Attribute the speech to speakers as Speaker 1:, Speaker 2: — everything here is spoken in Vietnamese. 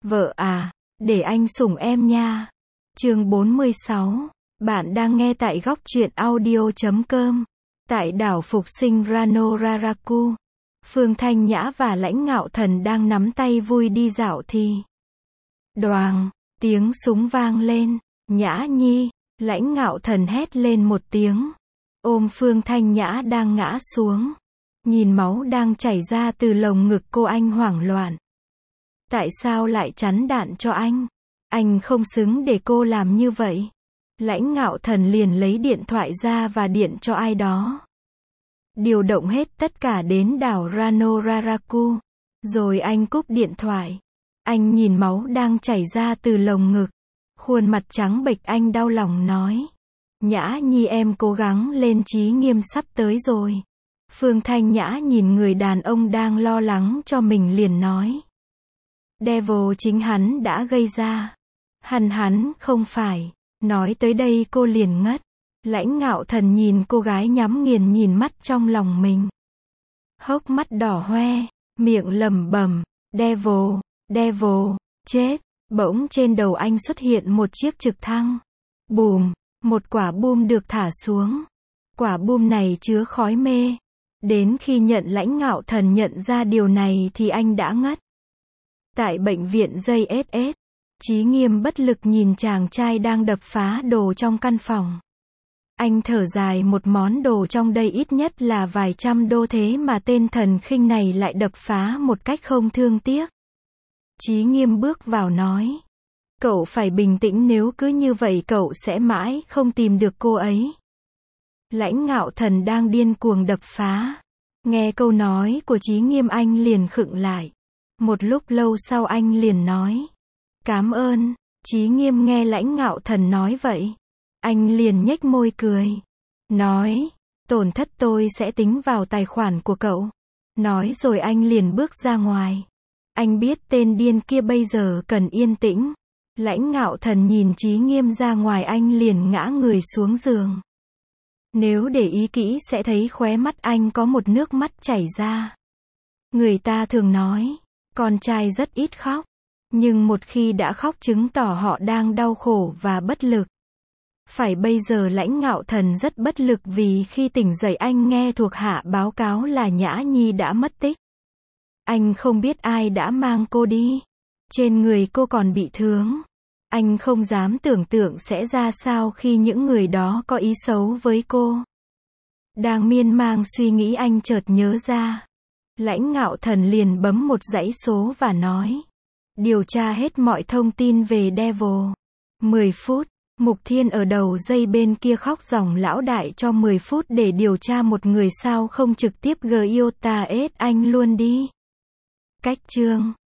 Speaker 1: Vợ à, để anh sủng em nha. Chương 46. Bạn đang nghe tại góc truyện audio.com. Tại đảo phục sinh Rano Raraku, Phương Thanh Nhã và Lãnh Ngạo Thần đang nắm tay vui đi dạo thì đoàng, tiếng súng vang lên. Nhã Nhi, Lãnh Ngạo Thần hét lên một tiếng, ôm Phương Thanh Nhã đang ngã xuống. Nhìn máu đang chảy ra từ lồng ngực cô, anh hoảng loạn. Tại sao lại chắn đạn cho anh? Anh không xứng để cô làm như vậy. Lãnh Ngạo Thần liền lấy điện thoại ra và điện cho ai đó. Điều động hết tất cả đến đảo Rano Raraku. Rồi anh cúp điện thoại. Anh nhìn máu đang chảy ra từ lồng ngực. Khuôn mặt trắng bệch, anh đau lòng nói. Nhã Nhi, em cố gắng lên, Chí Nghiêm sắp tới rồi. Phương Thanh Nhã nhìn người đàn ông đang lo lắng cho mình liền nói. Devil chính hắn đã gây ra. Hắn không phải. Nói tới đây cô liền ngất. Lãnh Ngạo Thần nhìn cô gái nhắm nghiền nhìn mắt trong lòng mình. Hốc mắt đỏ hoe, miệng lẩm bẩm, Devil, chết. Bỗng trên đầu anh xuất hiện một chiếc trực thăng. Bùm, một quả bom được thả xuống. Quả bom này chứa khói mê. Đến khi Lãnh Ngạo Thần nhận ra điều này thì anh đã ngất. Tại bệnh viện JSS, Chí Nghiêm bất lực nhìn chàng trai đang đập phá đồ trong căn phòng. Anh thở dài, một món đồ trong đây ít nhất là vài trăm đô, thế mà tên thần khinh này lại đập phá một cách không thương tiếc. Chí Nghiêm bước vào nói. Cậu phải bình tĩnh, nếu cứ như vậy cậu sẽ mãi không tìm được cô ấy. Lãnh Ngạo Thần đang điên cuồng đập phá. Nghe câu nói của Chí Nghiêm anh liền khựng lại. Một lúc lâu sau anh liền nói. Cảm ơn. Chí Nghiêm nghe Lãnh Ngạo Thần nói vậy. Anh liền nhếch môi cười. Nói. Tổn thất tôi sẽ tính vào tài khoản của cậu. Nói rồi anh liền bước ra ngoài. Anh biết tên điên kia bây giờ cần yên tĩnh. Lãnh Ngạo Thần nhìn Chí Nghiêm ra ngoài, anh liền ngã người xuống giường. Nếu để ý kỹ sẽ thấy khóe mắt anh có một nước mắt chảy ra. Người ta thường nói, con trai rất ít khóc. Nhưng một khi đã khóc chứng tỏ họ đang đau khổ và bất lực. Phải bây giờ Lãnh Ngạo Thần rất bất lực vì khi tỉnh dậy anh nghe thuộc hạ báo cáo là Nhã Nhi đã mất tích. Anh không biết ai đã mang cô đi. Trên người cô còn bị thương. Anh không dám tưởng tượng sẽ ra sao khi những người đó có ý xấu với cô. Đang miên man suy nghĩ anh chợt nhớ ra. Lãnh Ngạo Thần liền bấm một dãy số và nói. Điều tra hết mọi thông tin về Devil. 10 phút. Mục Thiên ở đầu dây bên kia khóc ròng, lão đại cho 10 phút để điều tra một người sao không trực tiếp giota anh luôn đi. Cách chương